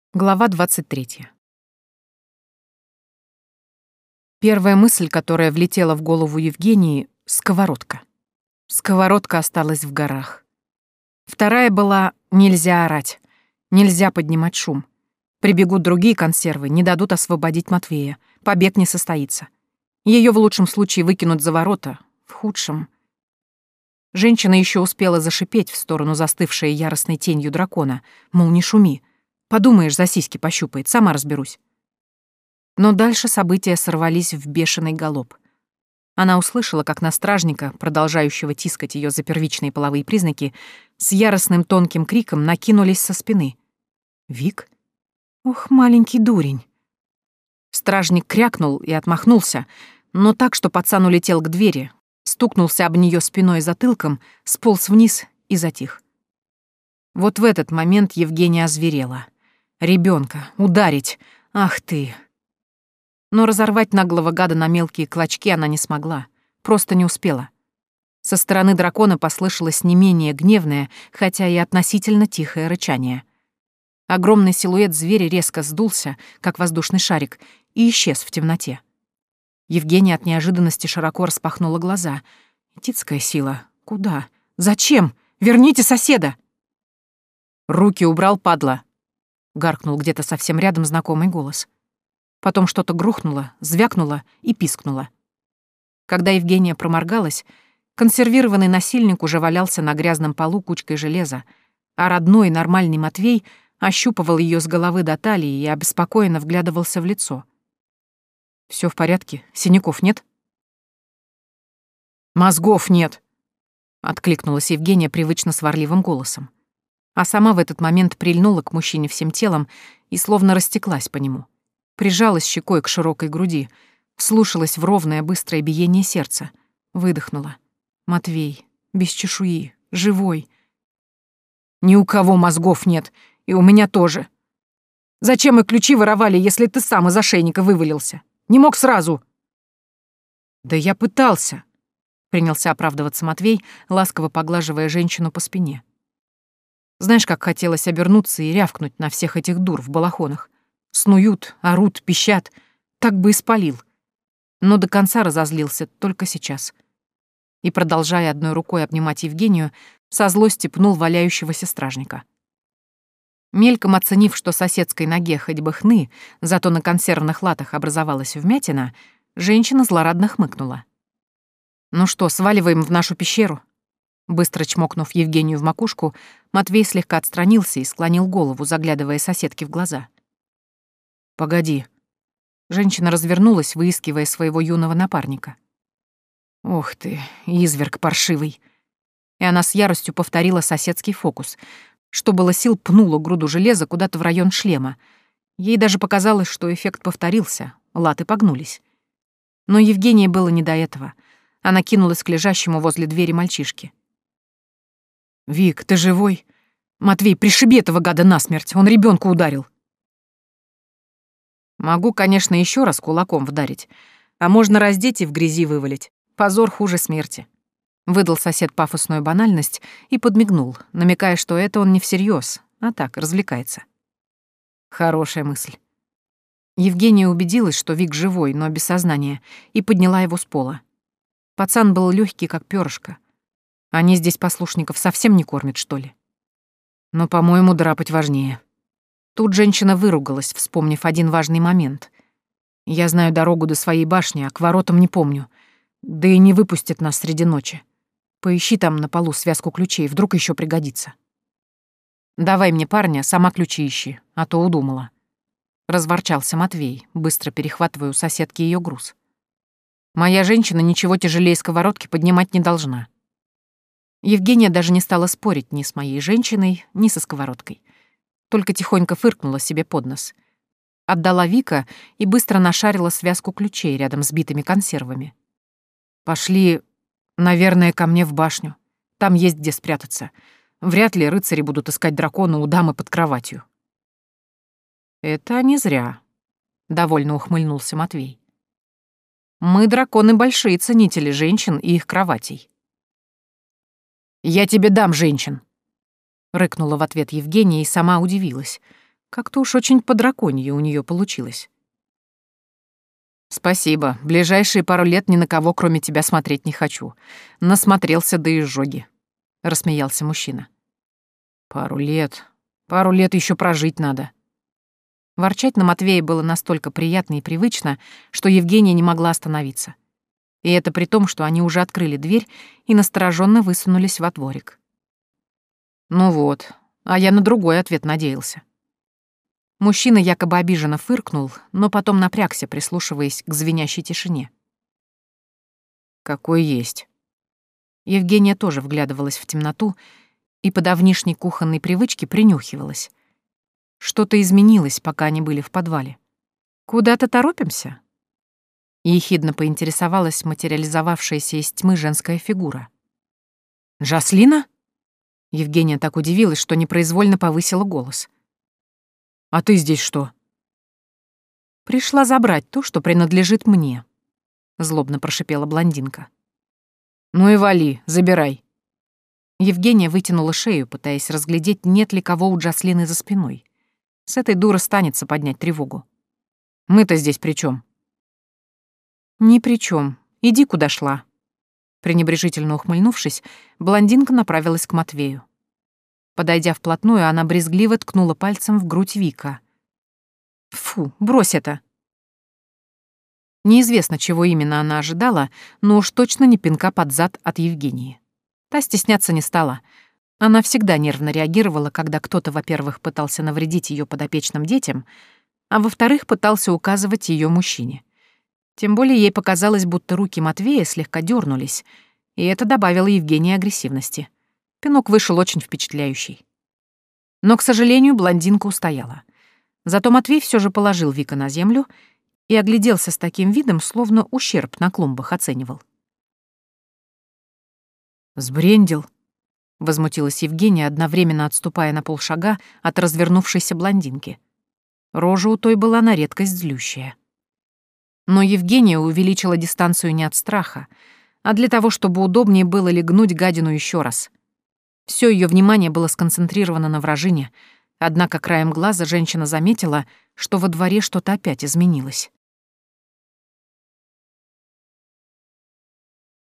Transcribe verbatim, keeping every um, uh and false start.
Глава двадцать третья. Первая мысль, которая влетела в голову Евгении — сковородка. Сковородка осталась в горах. Вторая была — нельзя орать, нельзя поднимать шум. Прибегут другие консервы, не дадут освободить Матвея, побег не состоится. Ее в лучшем случае выкинут за ворота, в худшем... Женщина еще успела зашипеть в сторону застывшей яростной тенью дракона, мол, не шуми. Подумаешь, за сиськи пощупает, сама разберусь. Но дальше события сорвались в бешеный галоп. Она услышала, как на стражника, продолжающего тискать ее за первичные половые признаки, с яростным тонким криком накинулись со спины. «Вик? Ох, маленький дурень!» Стражник крякнул и отмахнулся, но так, что пацан улетел к двери, стукнулся об нее спиной и затылком, сполз вниз и затих. Вот в этот момент Евгения озверела. Ребенка, ударить, ах ты! Но разорвать наглого гада на мелкие клочки она не смогла, просто не успела. Со стороны дракона послышалось не менее гневное, хотя и относительно тихое рычание. Огромный силуэт зверя резко сдулся, как воздушный шарик, и исчез в темноте. Евгения от неожиданности широко распахнула глаза. Этицкая сила. Куда? Зачем? Верните соседа! «Руки убрал, падла!» — гаркнул где-то совсем рядом знакомый голос. Потом что-то грохнуло, звякнуло и пискнуло. Когда Евгения проморгалась, консервированный насильник уже валялся на грязном полу кучкой железа, а родной нормальный Матвей ощупывал ее с головы до талии и обеспокоенно вглядывался в лицо. Все в порядке? Синяков нет?» «Мозгов нет!» — откликнулась Евгения привычно сварливым голосом. А сама в этот момент прильнула к мужчине всем телом и словно растеклась по нему. Прижалась щекой к широкой груди, вслушалась в ровное быстрое биение сердца, выдохнула. «Матвей, без чешуи, живой». «Ни у кого мозгов нет, и у меня тоже. Зачем мы ключи воровали, если ты сам из ошейника вывалился? Не мог сразу?» «Да я пытался», — принялся оправдываться Матвей, ласково поглаживая женщину по спине. Знаешь, как хотелось обернуться и рявкнуть на всех этих дур в балахонах. Снуют, орут, пищат. Так бы и спалил. Но до конца разозлился только сейчас. И, продолжая одной рукой обнимать Евгению, со злости пнул валяющегося стражника. Мельком оценив, что соседской ноге хоть бы хны, зато на консервных латах образовалась вмятина, женщина злорадно хмыкнула. «Ну что, сваливаем в нашу пещеру?» Быстро чмокнув Евгению в макушку, Матвей слегка отстранился и склонил голову, заглядывая соседке в глаза. «Погоди». Женщина развернулась, выискивая своего юного напарника. «Ох ты, изверг паршивый». И она с яростью повторила соседский фокус. Что было сил, пнула груду железа куда-то в район шлема. Ей даже показалось, что эффект повторился, латы погнулись. Но Евгении было не до этого. Она кинулась к лежащему возле двери мальчишке. «Вик, ты живой? Матвей, пришиби этого гада насмерть, он ребенка ударил». «Могу, конечно, еще раз кулаком вдарить, а можно раздеть и в грязи вывалить. Позор хуже смерти», — выдал сосед пафосную банальность и подмигнул, намекая, что это он не всерьез, а так, развлекается. Хорошая мысль. Евгения убедилась, что Вик живой, но без сознания, и подняла его с пола. Пацан был легкий, как перышко. Они здесь послушников совсем не кормят, что ли? Но, по-моему, драпать важнее. Тут женщина выругалась, вспомнив один важный момент. Я знаю дорогу до своей башни, а к воротам не помню. Да и не выпустят нас среди ночи. Поищи там на полу связку ключей, вдруг еще пригодится. Давай мне парня, сама ключи ищи, а то удумала. Разворчался Матвей, быстро перехватывая у соседки ее груз. Моя женщина ничего тяжелее сковородки поднимать не должна. Евгения даже не стала спорить ни с моей женщиной, ни со сковородкой. Только тихонько фыркнула себе под нос. Отдала Вика и быстро нашарила связку ключей рядом с битыми консервами. «Пошли, наверное, ко мне в башню. Там есть где спрятаться. Вряд ли рыцари будут искать дракона у дамы под кроватью». «Это не зря», — довольно ухмыльнулся Матвей. «Мы, драконы, большие ценители женщин и их кроватей». «Я тебе дам женщин!» — рыкнула в ответ Евгения и сама удивилась. Как-то уж очень по-драконье у нее получилось. «Спасибо. Ближайшие пару лет ни на кого, кроме тебя, смотреть не хочу. Насмотрелся до изжоги», — рассмеялся мужчина. «Пару лет. Пару лет еще прожить надо». Ворчать на Матвея было настолько приятно и привычно, что Евгения не могла остановиться. И это при том, что они уже открыли дверь и настороженно высунулись во дворик. Ну вот, а я на другой ответ надеялся. Мужчина якобы обиженно фыркнул, но потом напрягся, прислушиваясь к звенящей тишине. «Какой есть». Евгения тоже вглядывалась в темноту и по давнишней кухонной привычке принюхивалась. Что-то изменилось, пока они были в подвале. «Куда-то торопимся?» Ехидно поинтересовалась материализовавшаяся из тьмы женская фигура. «Жаслина?» Евгения так удивилась, что непроизвольно повысила голос. «А ты здесь что?» «Пришла забрать то, что принадлежит мне», — злобно прошипела блондинка. «Ну и вали, забирай». Евгения вытянула шею, пытаясь разглядеть, нет ли кого у Джаслины за спиной. С этой дуры станется поднять тревогу. «Мы-то здесь при чем? «Ни при чем. Иди, куда шла». Пренебрежительно ухмыльнувшись, блондинка направилась к Матвею. Подойдя вплотную, она брезгливо ткнула пальцем в грудь Вика. «Фу, брось это!» Неизвестно, чего именно она ожидала, но уж точно не пинка под зад от Евгении. Та стесняться не стала. Она всегда нервно реагировала, когда кто-то, во-первых, пытался навредить ее подопечным детям, а во-вторых, пытался указывать ее мужчине. Тем более ей показалось, будто руки Матвея слегка дернулись, и это добавило Евгении агрессивности. Пинок вышел очень впечатляющий. Но, к сожалению, блондинка устояла. Зато Матвей все же положил Вика на землю и огляделся с таким видом, словно ущерб на клумбах оценивал. «Сбрендил», — возмутилась Евгения, одновременно отступая на полшага от развернувшейся блондинки. Рожа у той была на редкость злющая. Но Евгения увеличила дистанцию не от страха, а для того, чтобы удобнее было легнуть гадину еще раз. Все ее внимание было сконцентрировано на вражине, однако краем глаза женщина заметила, что во дворе что-то опять изменилось.